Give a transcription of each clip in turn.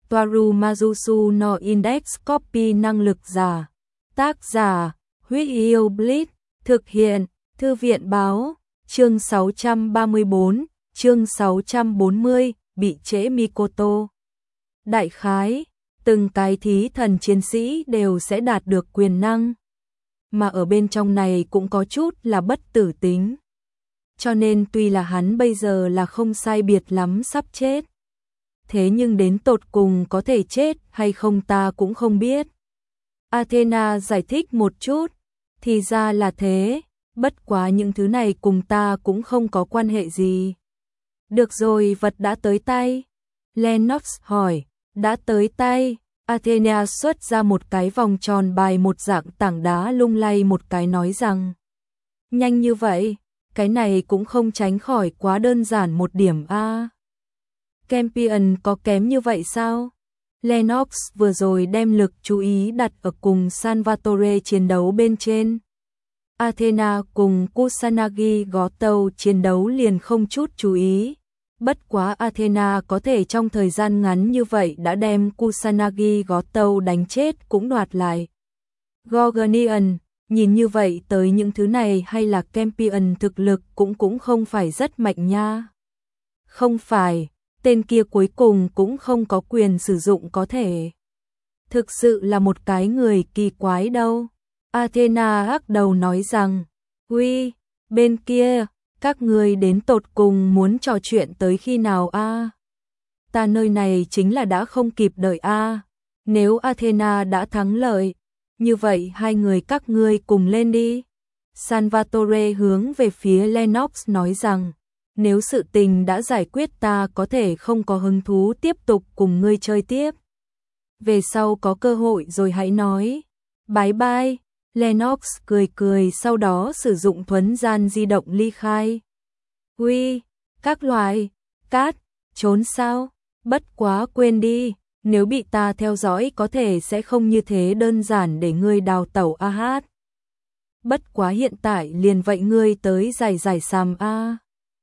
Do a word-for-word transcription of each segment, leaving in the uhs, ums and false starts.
Toaru Majusu no Index Copy năng lực giả. Tác giả, Huyết Yêu Blitz, thực hiện, Thư viện báo, chương sáu trăm ba mươi bốn, chương sáu trăm bốn mươi, bị trễ Mikoto. Đại khái, từng cái thí thần chiến sĩ đều sẽ đạt được quyền năng, mà ở bên trong này cũng có chút là bất tử tính. Cho nên tuy là hắn bây giờ là không sai biệt lắm sắp chết, thế nhưng đến tột cùng có thể chết hay không ta cũng không biết. Athena giải thích một chút, thì ra là thế, bất quá những thứ này cùng ta cũng không có quan hệ gì. Được rồi, vật đã tới tay. Lennox hỏi, đã tới tay. Athena xuất ra một cái vòng tròn bài một dạng tảng đá lung lay một cái nói rằng, nhanh như vậy, cái này cũng không tránh khỏi quá đơn giản một điểm a. À. Campion có kém như vậy sao? Lennox vừa rồi đem lực chú ý đặt ở cùng Salvatore chiến đấu bên trên. Athena cùng Kusanagi Gotou chiến đấu liền không chút chú ý. Bất quá Athena có thể trong thời gian ngắn như vậy đã đem Kusanagi Gotou đánh chết cũng đoạt lại. Gorgonian, nhìn như vậy tới những thứ này hay là Campion thực lực cũng cũng không phải rất mạnh nha. Không phải, tên kia cuối cùng cũng không có quyền sử dụng có thể. Thực sự là một cái người kỳ quái đâu. Athena hắc đầu nói rằng, uy, bên kia, các người đến tột cùng muốn trò chuyện tới khi nào a? À? Ta nơi này chính là đã không kịp đợi a. À? Nếu Athena đã thắng lợi, như vậy hai người các ngươi cùng lên đi. Salvatore hướng về phía Lennox nói rằng, nếu sự tình đã giải quyết ta có thể không có hứng thú tiếp tục cùng ngươi chơi tiếp. Về sau có cơ hội rồi hãy nói. Bye bye. Lennox cười cười sau đó sử dụng thuấn gian di động ly khai. Uy, các loài, cát, trốn sao? Bất quá quên đi, nếu bị ta theo dõi có thể sẽ không như thế đơn giản để ngươi đào tẩu a hát. Bất quá hiện tại liền vậy ngươi tới giải giải sàm a.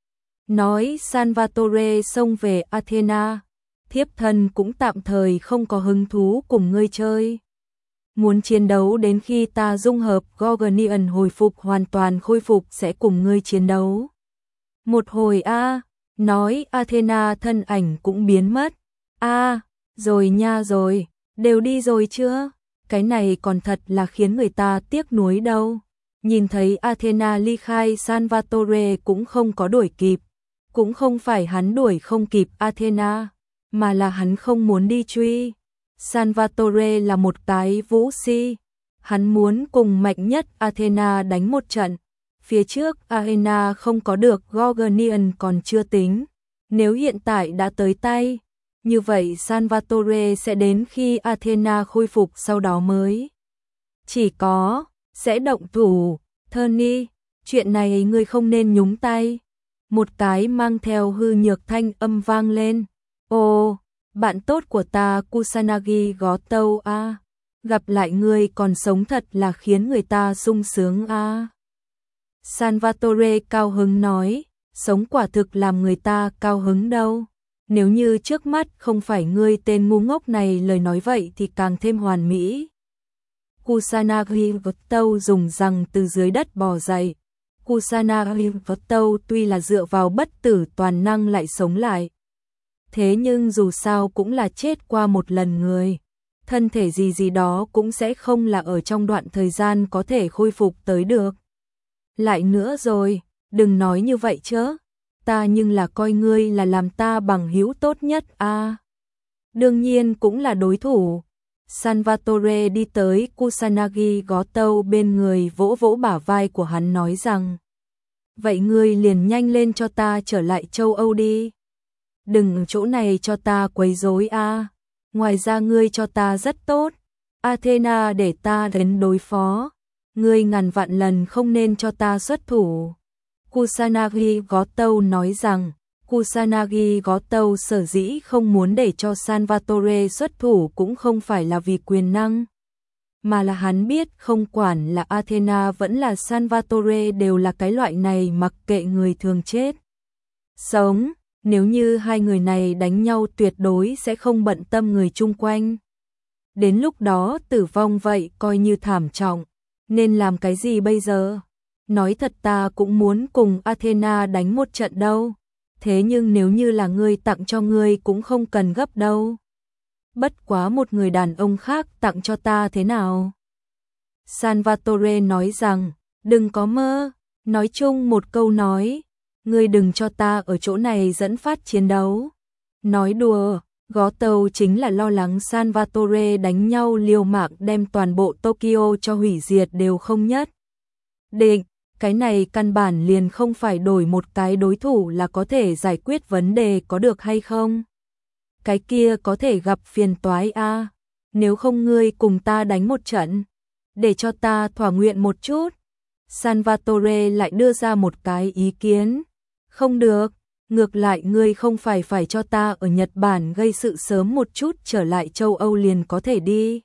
Nói Salvatore xông về Athena, thiếp thân cũng tạm thời không có hứng thú cùng ngươi chơi. Muốn chiến đấu đến khi ta dung hợp Gorgonian hồi phục hoàn toàn khôi phục sẽ cùng ngươi chiến đấu. Một hồi a, à, nói Athena thân ảnh cũng biến mất. A, à, rồi nha rồi, đều đi rồi chưa? Cái này còn thật là khiến người ta tiếc nuối đâu. Nhìn thấy Athena ly khai, Salvatore cũng không có đuổi kịp. Cũng không phải hắn đuổi không kịp Athena, mà là hắn không muốn đi truy. Salvatore là một cái vũ si, hắn muốn cùng mạnh nhất Athena đánh một trận. Phía trước Athena không có được Gorgonian còn chưa tính, nếu hiện tại đã tới tay, như vậy Salvatore sẽ đến khi Athena khôi phục sau đó mới. Chỉ có, sẽ động thủ, Tony, chuyện này ngươi không nên nhúng tay. Một cái mang theo hư nhược thanh âm vang lên. Ồ, bạn tốt của ta Kusanagi Gotou a, à. Gặp lại ngươi còn sống thật là khiến người ta sung sướng a. À. Salvatore cao hứng nói, sống quả thực làm người ta cao hứng đâu. Nếu như trước mắt không phải ngươi tên ngu ngốc này lời nói vậy thì càng thêm hoàn mỹ. Kusanagi Gotou dùng răng từ dưới đất bò dậy. Kusanagi Gotou tuy là dựa vào bất tử toàn năng lại sống lại. Thế nhưng dù sao cũng là chết qua một lần người. Thân thể gì gì đó cũng sẽ không là ở trong đoạn thời gian có thể khôi phục tới được. Lại nữa rồi, đừng nói như vậy chứ. Ta nhưng là coi ngươi là làm ta bằng hữu tốt nhất a. À. Đương nhiên cũng là đối thủ. Salvatore đi tới Kusanagi Gotou bên người vỗ vỗ bả vai của hắn nói rằng, vậy ngươi liền nhanh lên cho ta trở lại châu Âu đi. Đừng chỗ này cho ta quấy rối a. À. Ngoài ra ngươi cho ta rất tốt. Athena để ta đến đối phó. Ngươi ngàn vạn lần không nên cho ta xuất thủ. Kusanagi Gotou nói rằng, Kusanagi Gotou sở dĩ không muốn để cho Salvatore xuất thủ cũng không phải là vì quyền năng, mà là hắn biết không quản là Athena vẫn là Salvatore đều là cái loại này mặc kệ người thường chết. Sống, Nếu như hai người này đánh nhau tuyệt đối sẽ không bận tâm người chung quanh. Đến lúc đó tử vong vậy coi như thảm trọng, nên làm cái gì bây giờ? Nói thật ta cũng muốn cùng Athena đánh một trận đâu, thế nhưng nếu như là ngươi tặng cho ngươi cũng không cần gấp đâu. Bất quá một người đàn ông khác tặng cho ta thế nào? Salvatore nói rằng, đừng có mơ, nói chung một câu nói, ngươi đừng cho ta ở chỗ này dẫn phát chiến đấu. Nói đùa, Goto chính là lo lắng Salvatore đánh nhau liều mạng đem toàn bộ Tokyo cho hủy diệt đều không nhất định, cái này căn bản liền không phải đổi một cái đối thủ là có thể giải quyết vấn đề có được hay không. Cái kia có thể gặp phiền toái a. Nếu không ngươi cùng ta đánh một trận, để cho ta thỏa nguyện một chút. Salvatore lại đưa ra một cái ý kiến. Không được, ngược lại ngươi không phải phải cho ta ở Nhật Bản gây sự sớm một chút trở lại châu Âu liền có thể đi.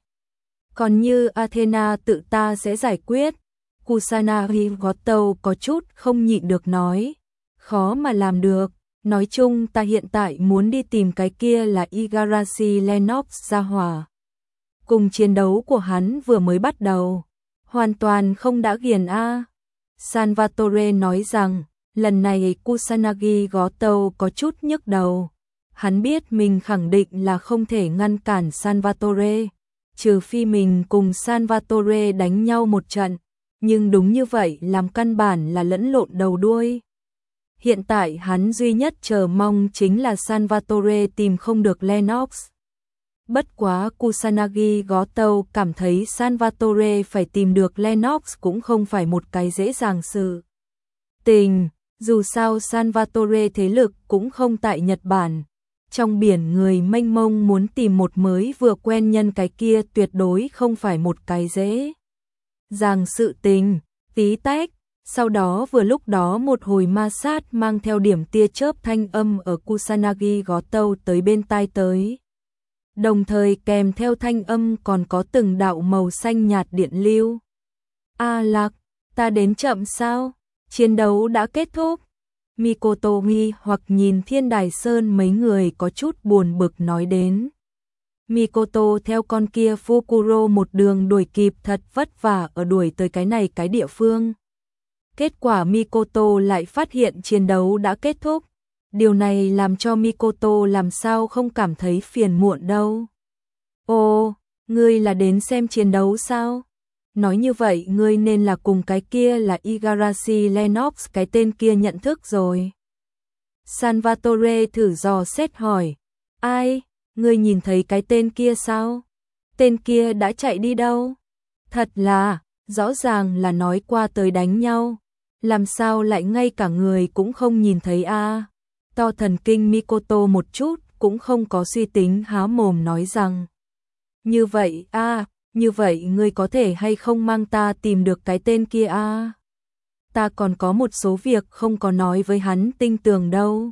Còn như Athena tự ta sẽ giải quyết. Kusanagi Goto có chút không nhịn được nói. Khó mà làm được. Nói chung ta hiện tại muốn đi tìm cái kia là Igarashi Lennox ra hỏa. Cùng chiến đấu của hắn vừa mới bắt đầu. Hoàn toàn không đã ghiền a. Salvatore nói rằng, lần này Kusanagi Goto có chút nhức đầu. Hắn biết mình khẳng định là không thể ngăn cản Salvatore, trừ phi mình cùng Salvatore đánh nhau một trận. Nhưng đúng như vậy làm căn bản là lẫn lộn đầu đuôi. Hiện tại hắn duy nhất chờ mong chính là Salvatore tìm không được Lennox. Bất quá Kusanagi Goto cảm thấy Salvatore phải tìm được Lennox cũng không phải một cái dễ dàng sự tình. Dù sao Salvatore thế lực cũng không tại Nhật Bản. Trong biển người mênh mông muốn tìm một mới vừa quen nhân cái kia tuyệt đối không phải một cái dễ dàng sự tình. Tí tách. Sau đó vừa lúc đó một hồi ma sát mang theo điểm tia chớp thanh âm ở Kusanagi Goto tới bên tai tới. Đồng thời kèm theo thanh âm còn có từng đạo màu xanh nhạt điện lưu. A Lạc, ta đến chậm sao? Chiến đấu đã kết thúc. Mikoto nghi hoặc nhìn Thiên Đài Sơn mấy người có chút buồn bực nói đến. Mikoto theo con kia Fukuro một đường đuổi kịp thật vất vả ở đuổi tới cái này cái địa phương. Kết quả Mikoto lại phát hiện chiến đấu đã kết thúc. Điều này làm cho Mikoto làm sao không cảm thấy phiền muộn đâu. Ồ, ngươi là đến xem chiến đấu sao? Nói như vậy ngươi nên là cùng cái kia là Igarashi Lennox cái tên kia nhận thức rồi. Salvatore thử dò xét hỏi. Ai? Ngươi nhìn thấy cái tên kia sao? Tên kia đã chạy đi đâu? Thật là, rõ ràng là nói qua tới đánh nhau. Làm sao lại ngay cả người cũng không nhìn thấy a? À? To thần kinh Mikoto một chút cũng không có suy tính há mồm nói rằng. Như vậy a, à, như vậy ngươi có thể hay không mang ta tìm được cái tên kia a? À? Ta còn có một số việc không có nói với hắn tinh tường đâu.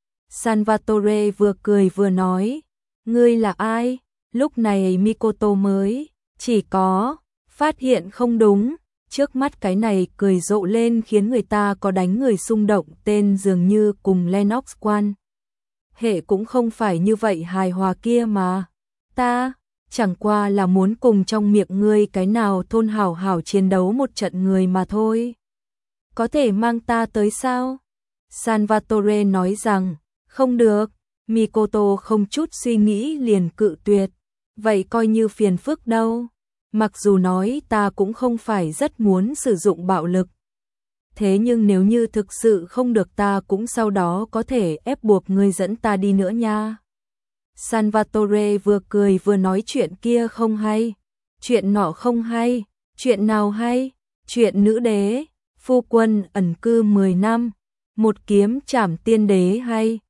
Salvatore vừa cười vừa nói. Ngươi là ai? Lúc này Mikoto mới chỉ có phát hiện không đúng. Trước mắt cái này cười rộ lên khiến người ta có đánh người xung động, tên dường như cùng Lennox quan hệ cũng không phải như vậy hài hòa kia mà. Ta chẳng qua là muốn cùng trong miệng ngươi cái nào thôn hảo hảo chiến đấu một trận người mà thôi. Có thể mang ta tới sao? Salvatore nói rằng, không được. Mikoto không chút suy nghĩ liền cự tuyệt. Vậy coi như phiền phức đâu. Mặc dù nói ta cũng không phải rất muốn sử dụng bạo lực. Thế nhưng nếu như thực sự không được ta cũng sau đó có thể ép buộc ngươi dẫn ta đi nữa nha. Salvatore vừa cười vừa nói chuyện kia không hay. Chuyện nọ không hay. Chuyện nào hay? Chuyện nữ đế, phu quân ẩn cư mười năm. Một kiếm trảm tiên đế hay.